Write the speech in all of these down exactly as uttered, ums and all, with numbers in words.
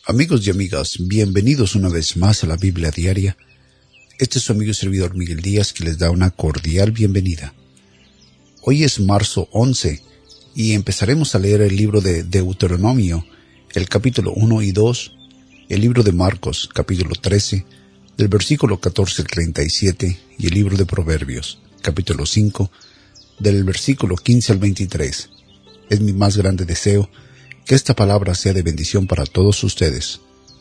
Amigos y amigas, bienvenidos una vez más a la Biblia Diaria. Este es su amigo y servidor Miguel Díaz, que les da una cordial bienvenida. Hoy es marzo once y empezaremos a leer el libro de Deuteronomio, el capítulo uno y dos, el libro de Marcos, capítulo trece, del versículo catorce al treinta y siete, y el libro de Proverbios, capítulo cinco, del versículo quince al veintitrés. Es mi más grande deseo que esta palabra sea de bendición para todos ustedes.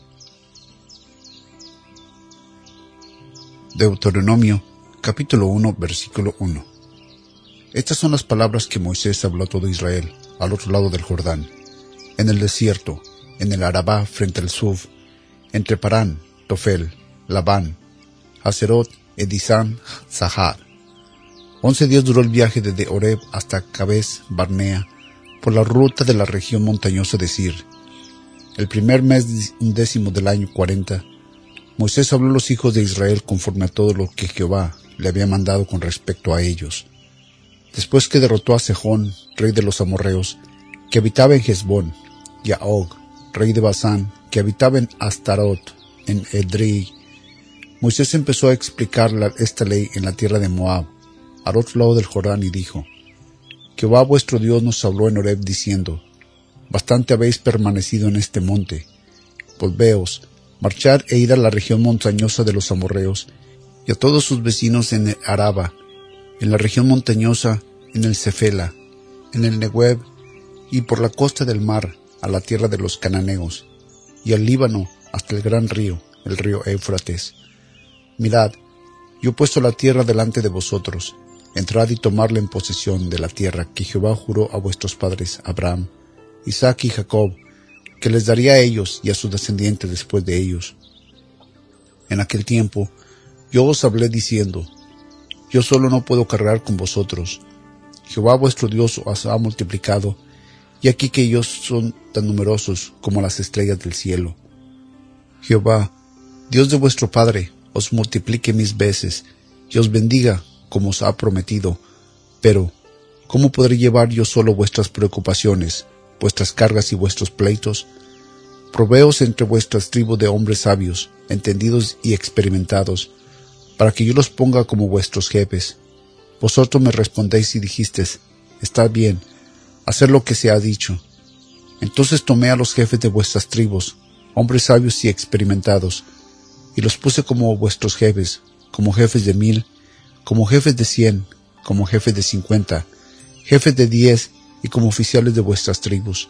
Deuteronomio, capítulo uno, versículo uno. Estas son las palabras que Moisés habló a todo Israel, al otro lado del Jordán, en el desierto, en el Arabá frente al Suf, entre Parán, Tofel, Labán, Haserot, Edisán, Zahar. Once días duró el viaje desde Horeb hasta Cades Barnea, por la ruta de la región montañosa de Sir. El primer mes undécimo del año cuarenta, Moisés habló a los hijos de Israel conforme a todo lo que Jehová le había mandado con respecto a ellos. Después que derrotó a Sejón, rey de los amorreos, que habitaba en Hesbón, y a Og, rey de Basán, que habitaba en Astarot, en Edrei, Moisés empezó a explicar la, esta ley en la tierra de Moab, al otro lado del Jordán, y dijo: Jehová vuestro Dios nos habló en Horeb diciendo: Bastante habéis permanecido en este monte. Volveos, marchad e id a la región montañosa de los amorreos, y a todos sus vecinos en el Araba, en la región montañosa, en el Cefela, en el Negueb, y por la costa del mar, a la tierra de los cananeos, y al Líbano, hasta el gran río, el río Éufrates. Mirad, yo he puesto la tierra delante de vosotros. Entrad y tomadla en posesión de la tierra que Jehová juró a vuestros padres Abraham, Isaac y Jacob, que les daría a ellos y a sus descendientes después de ellos. En aquel tiempo yo os hablé diciendo: Yo solo no puedo cargar con vosotros. Jehová vuestro Dios os ha multiplicado, y aquí que ellos son tan numerosos como las estrellas del cielo. Jehová, Dios de vuestro Padre, os multiplique mil veces, y os bendiga como os ha prometido. Pero, ¿cómo podré llevar yo solo vuestras preocupaciones, vuestras cargas y vuestros pleitos? Proveos entre vuestras tribus de hombres sabios, entendidos y experimentados, para que yo los ponga como vuestros jefes. Vosotros me respondéis y dijisteis: Está bien, hacer lo que se ha dicho. Entonces tomé a los jefes de vuestras tribus, hombres sabios y experimentados, y los puse como vuestros jefes, como jefes de mil, como jefes de cien, como jefes de cincuenta, jefes de diez, y como oficiales de vuestras tribus.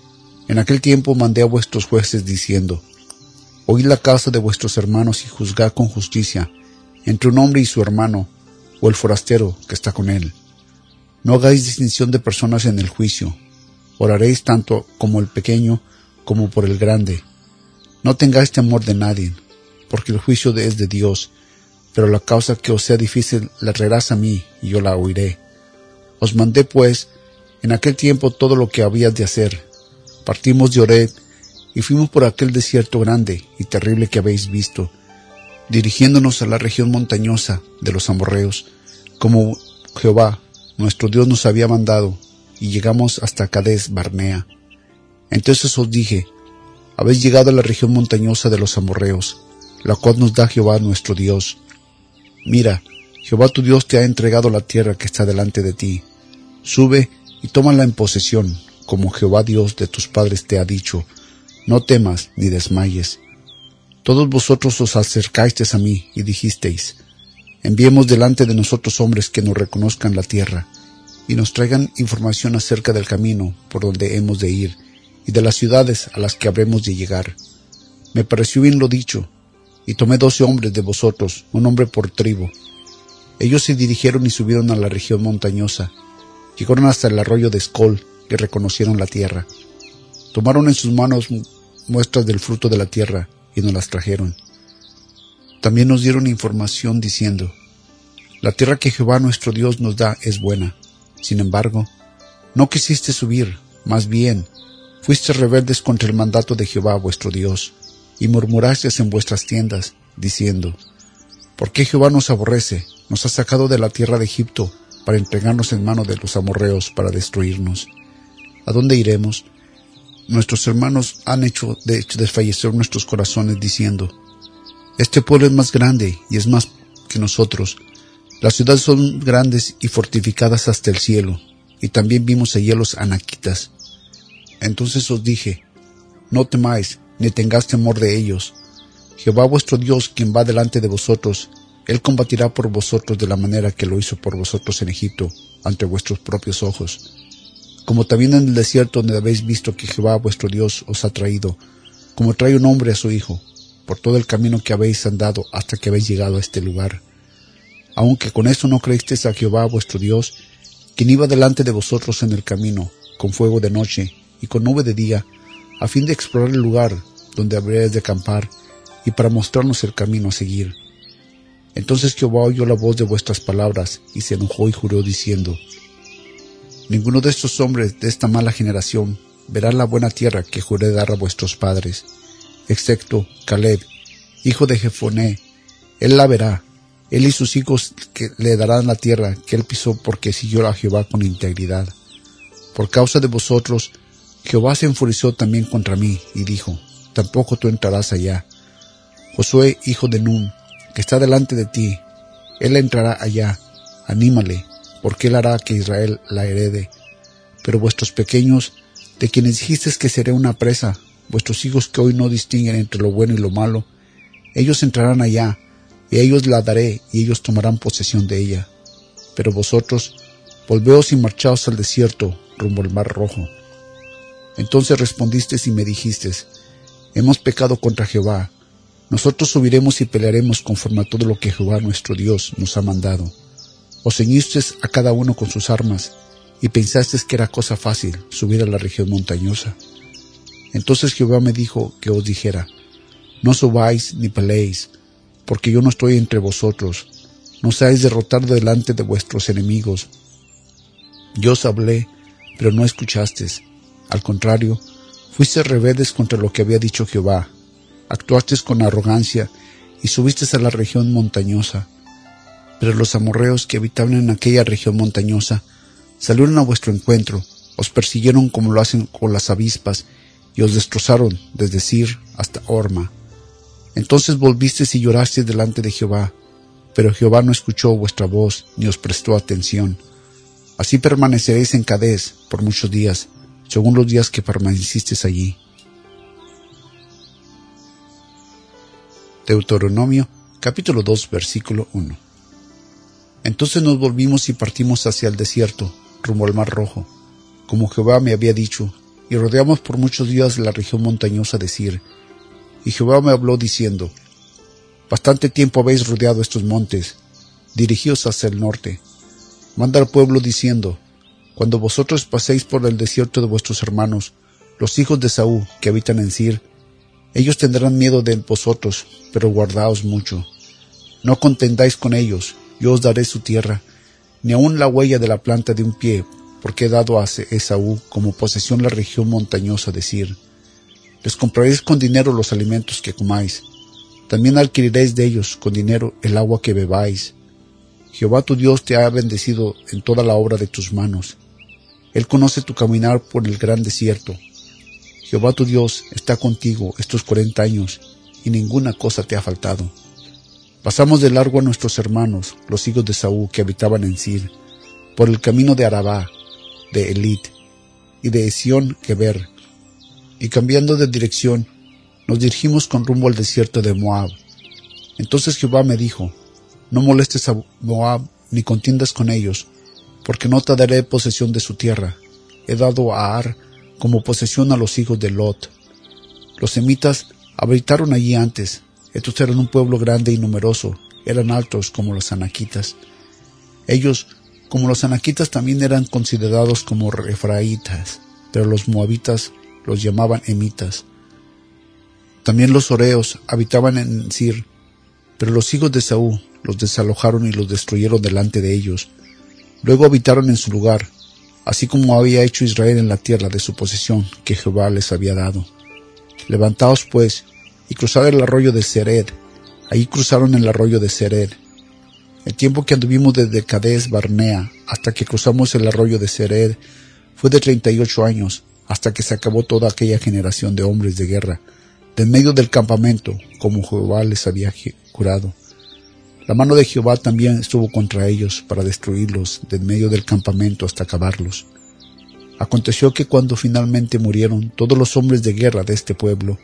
En aquel tiempo mandé a vuestros jueces diciendo: Oíd la causa de vuestros hermanos y juzgad con justicia entre un hombre y su hermano, o el forastero que está con él. No hagáis distinción de personas en el juicio. Oraréis tanto como el pequeño como por el grande. No tengáis temor de nadie, porque el juicio es de Dios. Pero la causa que os sea difícil la traerás a mí, y yo la oiré. Os mandé, pues, en aquel tiempo todo lo que habías de hacer. Partimos de Horeb, y fuimos por aquel desierto grande y terrible que habéis visto, dirigiéndonos a la región montañosa de los amorreos, como Jehová, nuestro Dios, nos había mandado, y llegamos hasta Cades Barnea. Entonces os dije: Habéis llegado a la región montañosa de los amorreos, la cual nos da Jehová nuestro Dios. Mira, Jehová tu Dios te ha entregado la tierra que está delante de ti. Sube y tómala en posesión, como Jehová Dios de tus padres te ha dicho. No temas ni desmayes. Todos vosotros os acercasteis a mí y dijisteis: Enviemos delante de nosotros hombres que nos reconozcan la tierra, y nos traigan información acerca del camino por donde hemos de ir, y de las ciudades a las que habremos de llegar. Me pareció bien lo dicho, y tomé doce hombres de vosotros, un hombre por tribu. Ellos se dirigieron y subieron a la región montañosa. Llegaron hasta el arroyo de Escol y reconocieron la tierra. Tomaron en sus manos muestras del fruto de la tierra y nos las trajeron. También nos dieron información diciendo: La tierra que Jehová nuestro Dios nos da es buena. Sin embargo, no quisiste subir, más bien, fuiste rebeldes contra el mandato de Jehová vuestro Dios, y murmurasteis en vuestras tiendas, diciendo: ¿Por qué Jehová nos aborrece? Nos ha sacado de la tierra de Egipto para entregarnos en mano de los amorreos para destruirnos. ¿A dónde iremos? nuestros hermanos han hecho de hecho desfallecer nuestros corazones diciendo: este pueblo es más grande y es más que nosotros. Las ciudades son grandes y fortificadas hasta el cielo, y también vimos allí a los anaquitas. Entonces os dije: no temáis, ni tengáis temor de ellos. Jehová vuestro Dios, quien va delante de vosotros, Él combatirá por vosotros de la manera que lo hizo por vosotros en Egipto, ante vuestros propios ojos. Como también en el desierto donde habéis visto que Jehová vuestro Dios os ha traído, como trae un hombre a su hijo, por todo el camino que habéis andado hasta que habéis llegado a este lugar. Aunque con eso no creísteis a Jehová vuestro Dios, quien iba delante de vosotros en el camino, con fuego de noche y con nube de día, a fin de explorar el lugar donde habríais de acampar, y para mostrarnos el camino a seguir. Entonces Jehová oyó la voz de vuestras palabras, y se enojó y juró diciendo: ninguno de estos hombres de esta mala generación verá la buena tierra que juré dar a vuestros padres, excepto Caleb, hijo de Jefoné. Él la verá, él y sus hijos que le darán la tierra que él pisó, porque siguió a Jehová con integridad. Por causa de vosotros, Jehová se enfureció también contra mí, y dijo: tampoco tú entrarás allá. Josué, hijo de Nun, que está delante de ti, él entrará allá. Anímale, porque él hará que Israel la herede. Pero vuestros pequeños, de quienes dijisteis que seré una presa, vuestros hijos que hoy no distinguen entre lo bueno y lo malo, ellos entrarán allá, y a ellos la daré, y ellos tomarán posesión de ella. Pero vosotros, volveos y marchaos al desierto, rumbo al mar Rojo. Entonces respondisteis y me dijisteis: hemos pecado contra Jehová. Nosotros subiremos y pelearemos conforme a todo lo que Jehová nuestro Dios nos ha mandado. Os ceñisteis a cada uno con sus armas, y pensasteis que era cosa fácil subir a la región montañosa. Entonces Jehová me dijo que os dijera: no subáis ni peleéis, porque yo no estoy entre vosotros. No seáis derrotados delante de vuestros enemigos. Yo os hablé, pero no escuchasteis. Al contrario, fuisteis rebeldes contra lo que había dicho Jehová. Actuasteis con arrogancia y subisteis a la región montañosa. Pero los amorreos que habitaban en aquella región montañosa salieron a vuestro encuentro, os persiguieron como lo hacen con las avispas, y os destrozaron desde Sir hasta Horma. Entonces volvisteis y llorasteis delante de Jehová, pero Jehová no escuchó vuestra voz ni os prestó atención. Así permaneceréis en Cades por muchos días, según los días que permanecisteis allí. Deuteronomio, capítulo dos, versículo uno. Entonces nos volvimos y partimos hacia el desierto, rumbo al mar Rojo, como Jehová me había dicho, y rodeamos por muchos días la región montañosa de Sir. Y Jehová me habló diciendo: bastante tiempo habéis rodeado estos montes, dirigíos hacia el norte. Manda al pueblo diciendo: cuando vosotros paséis por el desierto de vuestros hermanos, los hijos de Saúl, que habitan en Sir, ellos tendrán miedo de vosotros, pero guardaos mucho. No contendáis con ellos, yo os daré su tierra, ni aun la huella de la planta de un pie, porque he dado a Esaú como posesión la región montañosa de Sir. Les compraréis con dinero los alimentos que comáis. También adquiriréis de ellos con dinero el agua que bebáis. Jehová tu Dios te ha bendecido en toda la obra de tus manos. Él conoce tu caminar por el gran desierto. Jehová tu Dios está contigo estos cuarenta años, y ninguna cosa te ha faltado. Pasamos de largo a nuestros hermanos, los hijos de Saúl, que habitaban en Sir, por el camino de Arabá, de Elit, y de Esión-Geber, y cambiando de dirección, nos dirigimos con rumbo al desierto de Moab. Entonces Jehová me dijo: no molestes a Moab, ni contiendas con ellos, porque no te daré posesión de su tierra. He dado a Ar como posesión a los hijos de Lot. Los semitas habitaron allí antes. Estos eran un pueblo grande y numeroso, eran altos como los anaquitas. Ellos, como los anaquitas, también eran considerados como refraitas, pero los moabitas los llamaban emitas. También los horeos habitaban en Sir, pero los hijos de Saúl los desalojaron y los destruyeron delante de ellos. Luego habitaron en su lugar, así como había hecho Israel en la tierra de su posesión que Jehová les había dado. Levantaos pues, y cruzad el arroyo de Sered. Allí cruzaron el arroyo de Sered. El tiempo que anduvimos desde Cades Barnea hasta que cruzamos el arroyo de Sered fue de treinta y ocho años, hasta que se acabó toda aquella generación de hombres de guerra, de en medio del campamento, como Jehová les había jurado. La mano de Jehová también estuvo contra ellos para destruirlos de en medio del campamento hasta acabarlos. Aconteció que cuando finalmente murieron todos los hombres de guerra de este pueblo,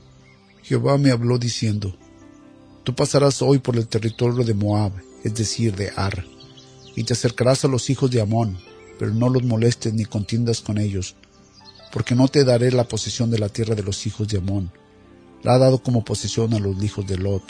Jehová me habló diciendo: Tú pasarás hoy por el territorio de Moab, es decir, de Ar, y te acercarás a los hijos de Amón, pero no los molestes ni contiendas con ellos, porque no te daré la posesión de la tierra de los hijos de Amón. La ha dado como posesión a los hijos de Lot.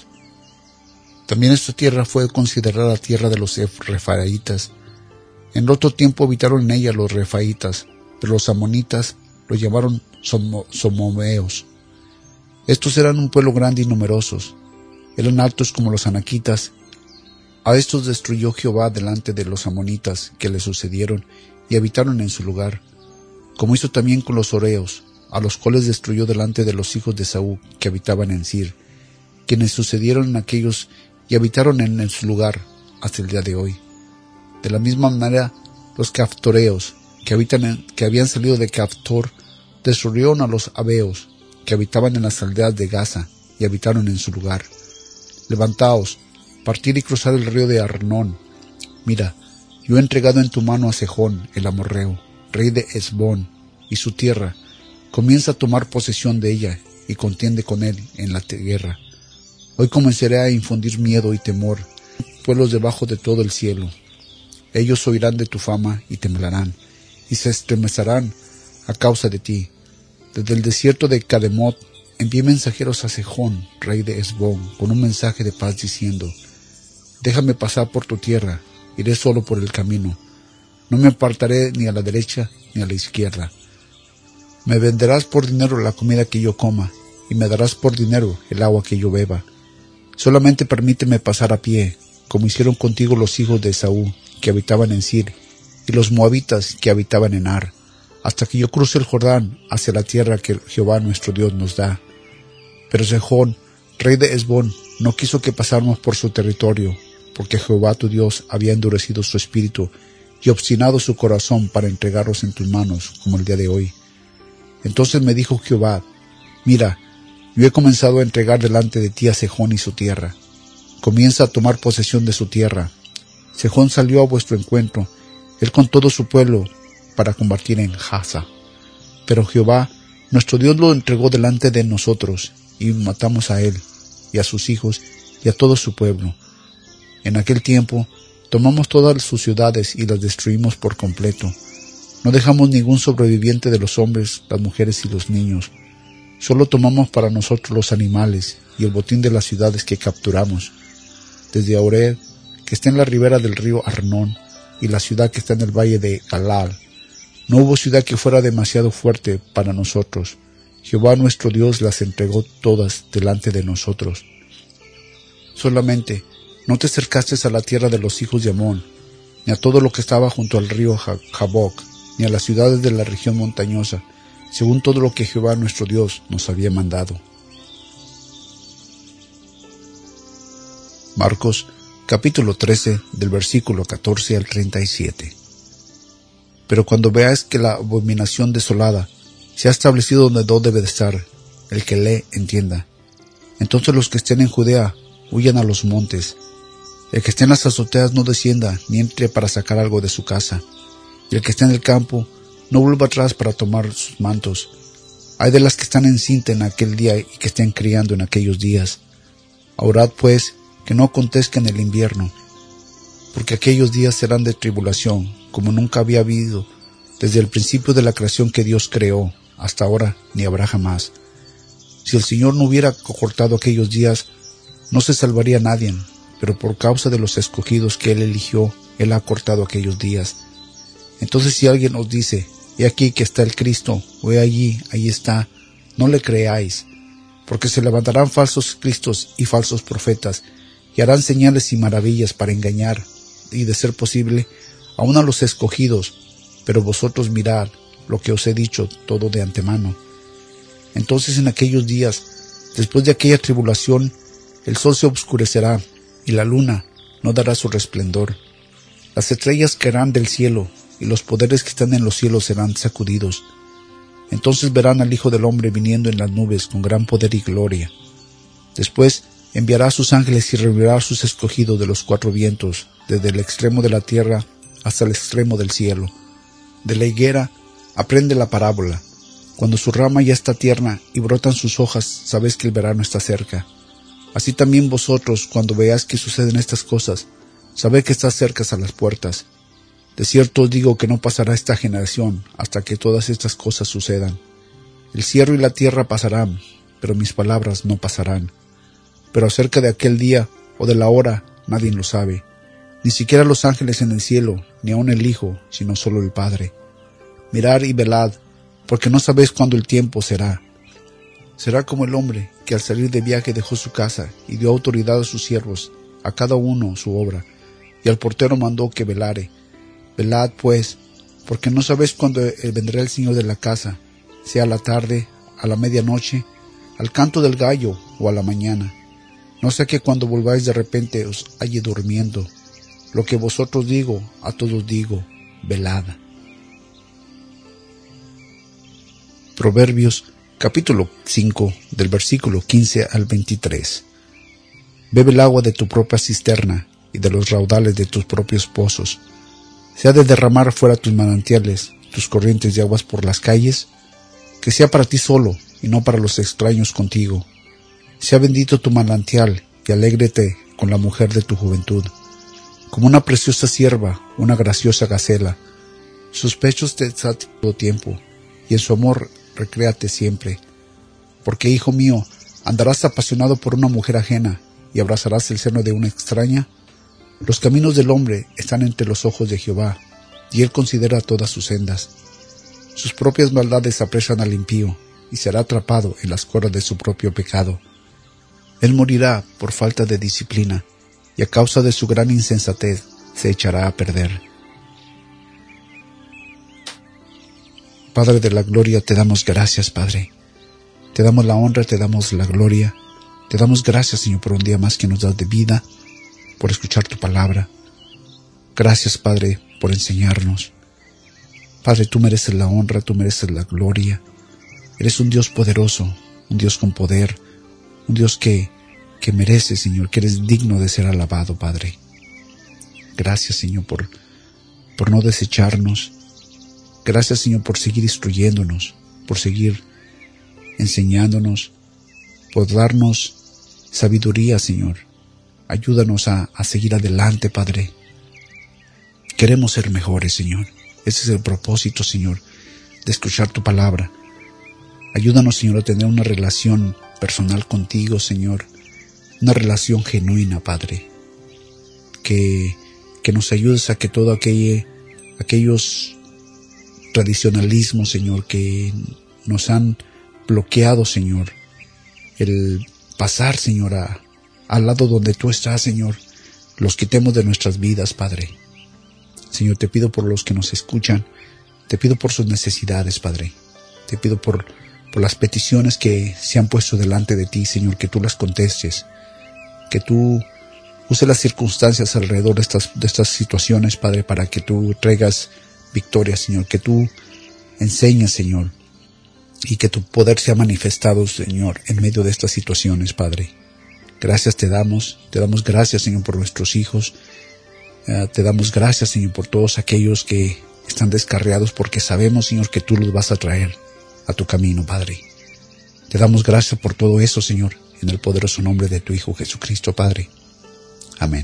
También esta tierra fue considerada tierra de los refaitas. En otro tiempo habitaron en ella los refaitas, pero los amonitas los llamaron somomeos. Estos eran un pueblo grande y numerosos. Eran altos como los anaquitas. A estos destruyó Jehová delante de los amonitas que le sucedieron y habitaron en su lugar, como hizo también con los horeos, a los cuales destruyó delante de los hijos de Saúl que habitaban en Sir, quienes sucedieron en aquellos y habitaron en su lugar hasta el día de hoy. De la misma manera, los caftoreos, que, habitan en, que habían salido de Caftor, destruyeron a los abeos, que habitaban en las aldeas de Gaza, y habitaron en su lugar. Levantaos, partir y cruzar el río de Arnón. Mira, yo he entregado en tu mano a Sejón, el amorreo, rey de Hesbón, y su tierra. Comienza a tomar posesión de ella, y contiende con él en la guerra. Hoy comenzaré a infundir miedo y temor, pueblos debajo de todo el cielo. Ellos oirán de tu fama y temblarán, y se estremecerán a causa de ti. Desde el desierto de Cademot envié mensajeros a Sejón, rey de Hesbón, con un mensaje de paz diciendo: Déjame pasar por tu tierra, iré solo por el camino. No me apartaré ni a la derecha ni a la izquierda. Me venderás por dinero la comida que yo coma, y me darás por dinero el agua que yo beba. Solamente permíteme pasar a pie, como hicieron contigo los hijos de Esaú, que habitaban en Sir, y los moabitas que habitaban en Ar, hasta que yo cruce el Jordán hacia la tierra que Jehová nuestro Dios nos da. Pero Sejón, rey de Hesbón, no quiso que pasáramos por su territorio, porque Jehová tu Dios había endurecido su espíritu y obstinado su corazón para entregarlos en tus manos, como el día de hoy. Entonces me dijo Jehová: Mira, yo he comenzado a entregar delante de ti a Sejón y su tierra. Comienza a tomar posesión de su tierra. Sejón salió a vuestro encuentro, él con todo su pueblo, para combatir en Jaza. Pero Jehová, nuestro Dios, lo entregó delante de nosotros, y matamos a él, y a sus hijos, y a todo su pueblo. En aquel tiempo, tomamos todas sus ciudades y las destruimos por completo. No dejamos ningún sobreviviente de los hombres, las mujeres y los niños. Solo tomamos para nosotros los animales y el botín de las ciudades que capturamos. Desde Oreb, que está en la ribera del río Arnón, y la ciudad que está en el valle de Galal. No hubo ciudad que fuera demasiado fuerte para nosotros. Jehová nuestro Dios las entregó todas delante de nosotros. Solamente no te acercaste a la tierra de los hijos de Amón, ni a todo lo que estaba junto al río Jaboc, ni a las ciudades de la región montañosa, según todo lo que Jehová nuestro Dios nos había mandado. Marcos, capítulo trece, del versículo catorce al treinta y siete. Pero cuando veáis que la abominación desolada se ha establecido donde no debe de estar, el que lee entienda. Entonces los que estén en Judea huyan a los montes. El que esté en las azoteas no descienda ni entre para sacar algo de su casa. Y el que esté en el campo no vuelva atrás para tomar sus mantos. Hay de las que están encinta en aquel día y que estén criando en aquellos días. Orad pues que no acontezca en el invierno, porque aquellos días serán de tribulación, como nunca había habido desde el principio de la creación que Dios creó, hasta ahora ni habrá jamás. Si el Señor no hubiera cortado aquellos días, no se salvaría nadie, pero por causa de los escogidos que Él eligió, Él ha cortado aquellos días. Entonces si alguien os dice: he aquí que está el Cristo, o he allí, ahí está, no le creáis, porque se levantarán falsos cristos y falsos profetas, y harán señales y maravillas para engañar, y de ser posible, aun a los escogidos. Pero vosotros mirad lo que os he dicho todo de antemano. Entonces en aquellos días, después de aquella tribulación, el sol se obscurecerá, y la luna no dará su resplandor. Las estrellas caerán del cielo, y los poderes que están en los cielos serán sacudidos. Entonces verán al Hijo del Hombre viniendo en las nubes con gran poder y gloria. Después enviará a sus ángeles y reunirá a sus escogidos de los cuatro vientos, desde el extremo de la tierra hasta el extremo del cielo. De la higuera aprende la parábola. Cuando su rama ya está tierna y brotan sus hojas, sabéis que el verano está cerca. Así también vosotros, cuando veáis que suceden estas cosas, sabed que está cerca a las puertas. De cierto os digo que no pasará esta generación hasta que todas estas cosas sucedan. El cielo y la tierra pasarán, pero mis palabras no pasarán. Pero acerca de aquel día o de la hora nadie lo sabe, ni siquiera los ángeles en el cielo, ni aun el Hijo, sino solo el Padre. Mirad y velad, porque no sabéis cuándo el tiempo será. Será como el hombre que al salir de viaje dejó su casa y dio autoridad a sus siervos, a cada uno su obra, y al portero mandó que velare. Velad pues, porque no sabéis cuándo vendrá el Señor de la casa, sea a la tarde, a la medianoche, al canto del gallo o a la mañana. No sea que cuando volváis de repente os halle durmiendo. Lo que vosotros digo, a todos digo, velad. Proverbios capítulo cinco, del versículo quince al veintitrés. Bebe el agua de tu propia cisterna y de los raudales de tus propios pozos. Se ha de derramar fuera tus manantiales, tus corrientes de aguas por las calles. Que sea para ti solo y no para los extraños contigo. Sea bendito tu manantial y alégrete con la mujer de tu juventud. Como una preciosa sierva, una graciosa gacela. Sus pechos te sacian todo tiempo, y en su amor recréate siempre. Porque, hijo mío, andarás apasionado por una mujer ajena, y abrazarás el seno de una extraña. Los caminos del hombre están entre los ojos de Jehová, y él considera todas sus sendas. Sus propias maldades apresan al impío, y será atrapado en las cuerdas de su propio pecado. Él morirá por falta de disciplina, y a causa de su gran insensatez se echará a perder. Padre de la gloria, te damos gracias, Padre. Te damos la honra, te damos la gloria. Te damos gracias, Señor, por un día más que nos das de vida, por escuchar tu palabra. Gracias, Padre, por enseñarnos. Padre, tú mereces la honra, tú mereces la gloria. Eres un Dios poderoso, un Dios con poder, un Dios que, que merece, Señor, que eres digno de ser alabado, Padre. Gracias, Señor, por, por no desecharnos. Gracias, Señor, por seguir instruyéndonos, por seguir enseñándonos, por darnos sabiduría, Señor. Ayúdanos a, a seguir adelante, Padre. Queremos ser mejores, Señor. Ese es el propósito, Señor, de escuchar tu palabra. Ayúdanos, Señor, a tener una relación personal contigo, Señor. Una relación genuina, Padre. Que, que nos ayudes a que todo aquello, aquellos tradicionalismos, Señor, que nos han bloqueado, Señor, el pasar, Señor, a, al lado donde tú estás, Señor, los quitemos de nuestras vidas, Padre. Señor, te pido por los que nos escuchan, te pido por sus necesidades, Padre. Te pido por, por las peticiones que se han puesto delante de ti, Señor, que tú las contestes, que tú uses las circunstancias alrededor de estas, de estas situaciones, Padre, para que tú traigas victoria, Señor, que tú enseñes, Señor, y que tu poder sea manifestado, Señor, en medio de estas situaciones, Padre. Gracias te damos, te damos gracias, Señor, por nuestros hijos. Uh, te damos gracias, Señor, por todos aquellos que están descarriados, porque sabemos, Señor, que tú los vas a traer a tu camino, Padre. Te damos gracias por todo eso, Señor, en el poderoso nombre de tu Hijo Jesucristo, Padre. Amén.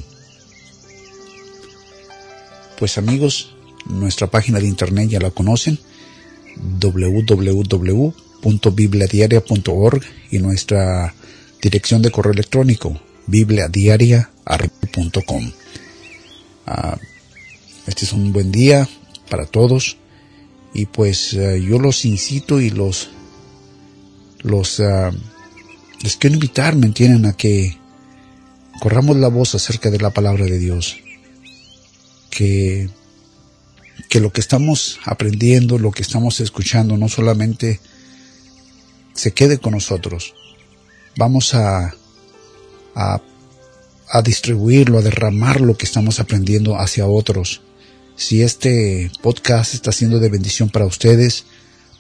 Pues, amigos, nuestra página de internet ya la conocen, doble u doble u doble u punto biblia diaria punto org, y nuestra dirección de correo electrónico, biblia diaria arroba punto com. Uh, este es un buen día para todos, y pues uh, yo los incito y los los uh, les quiero invitar, me entienden, a que corramos la voz acerca de la palabra de Dios, que que lo que estamos aprendiendo, lo que estamos escuchando, no solamente se quede con nosotros. Vamos a, a, a distribuirlo, a derramar lo que estamos aprendiendo hacia otros. Si este podcast está siendo de bendición para ustedes,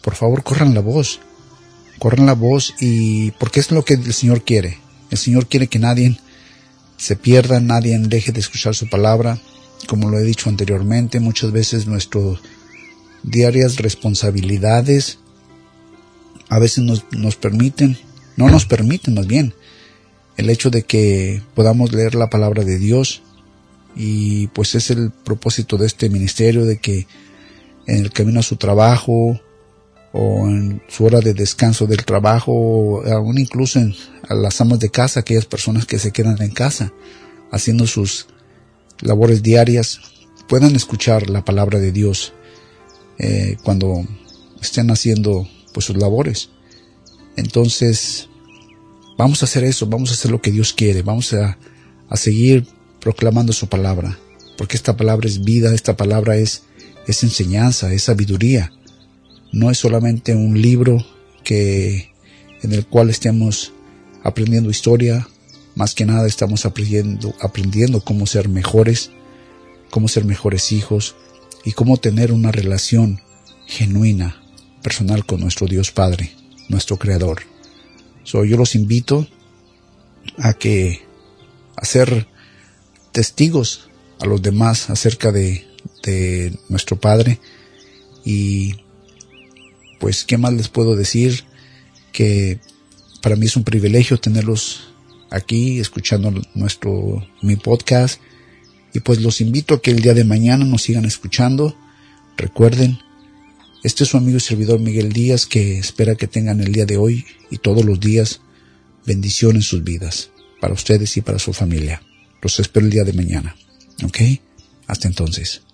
por favor corran la voz, corran la voz, y porque es lo que el Señor quiere. El Señor quiere que nadie se pierda, nadie deje de escuchar su palabra. Como lo he dicho anteriormente, muchas veces nuestras diarias responsabilidades a veces nos, nos permiten, no nos permiten más bien, el hecho de que podamos leer la palabra de Dios. Y pues es el propósito de este ministerio, de que en el camino a su trabajo o en su hora de descanso del trabajo, o aún incluso en, a las amas de casa, aquellas personas que se quedan en casa haciendo sus labores diarias, puedan escuchar la palabra de Dios eh, cuando estén haciendo pues sus labores. Entonces vamos a hacer eso, vamos a hacer lo que Dios quiere, vamos a, a seguir proclamando su palabra, porque esta palabra es vida, esta palabra es, es enseñanza, es sabiduría. No es solamente un libro que, en el cual estemos aprendiendo historia. Más que nada estamos aprendiendo, aprendiendo cómo ser mejores, cómo ser mejores hijos y cómo tener una relación genuina, personal con nuestro Dios Padre, nuestro Creador. So, yo los invito a que a ser testigos a los demás acerca de, de nuestro Padre. Y pues, ¿qué más les puedo decir? Que para mí es un privilegio tenerlos aquí escuchando nuestro mi podcast, y pues los invito a que el día de mañana nos sigan escuchando. Recuerden, este es su amigo y servidor Miguel Díaz, que espera que tengan el día de hoy y todos los días bendición en sus vidas, para ustedes y para su familia. Los espero el día de mañana. ¿Ok? Hasta entonces.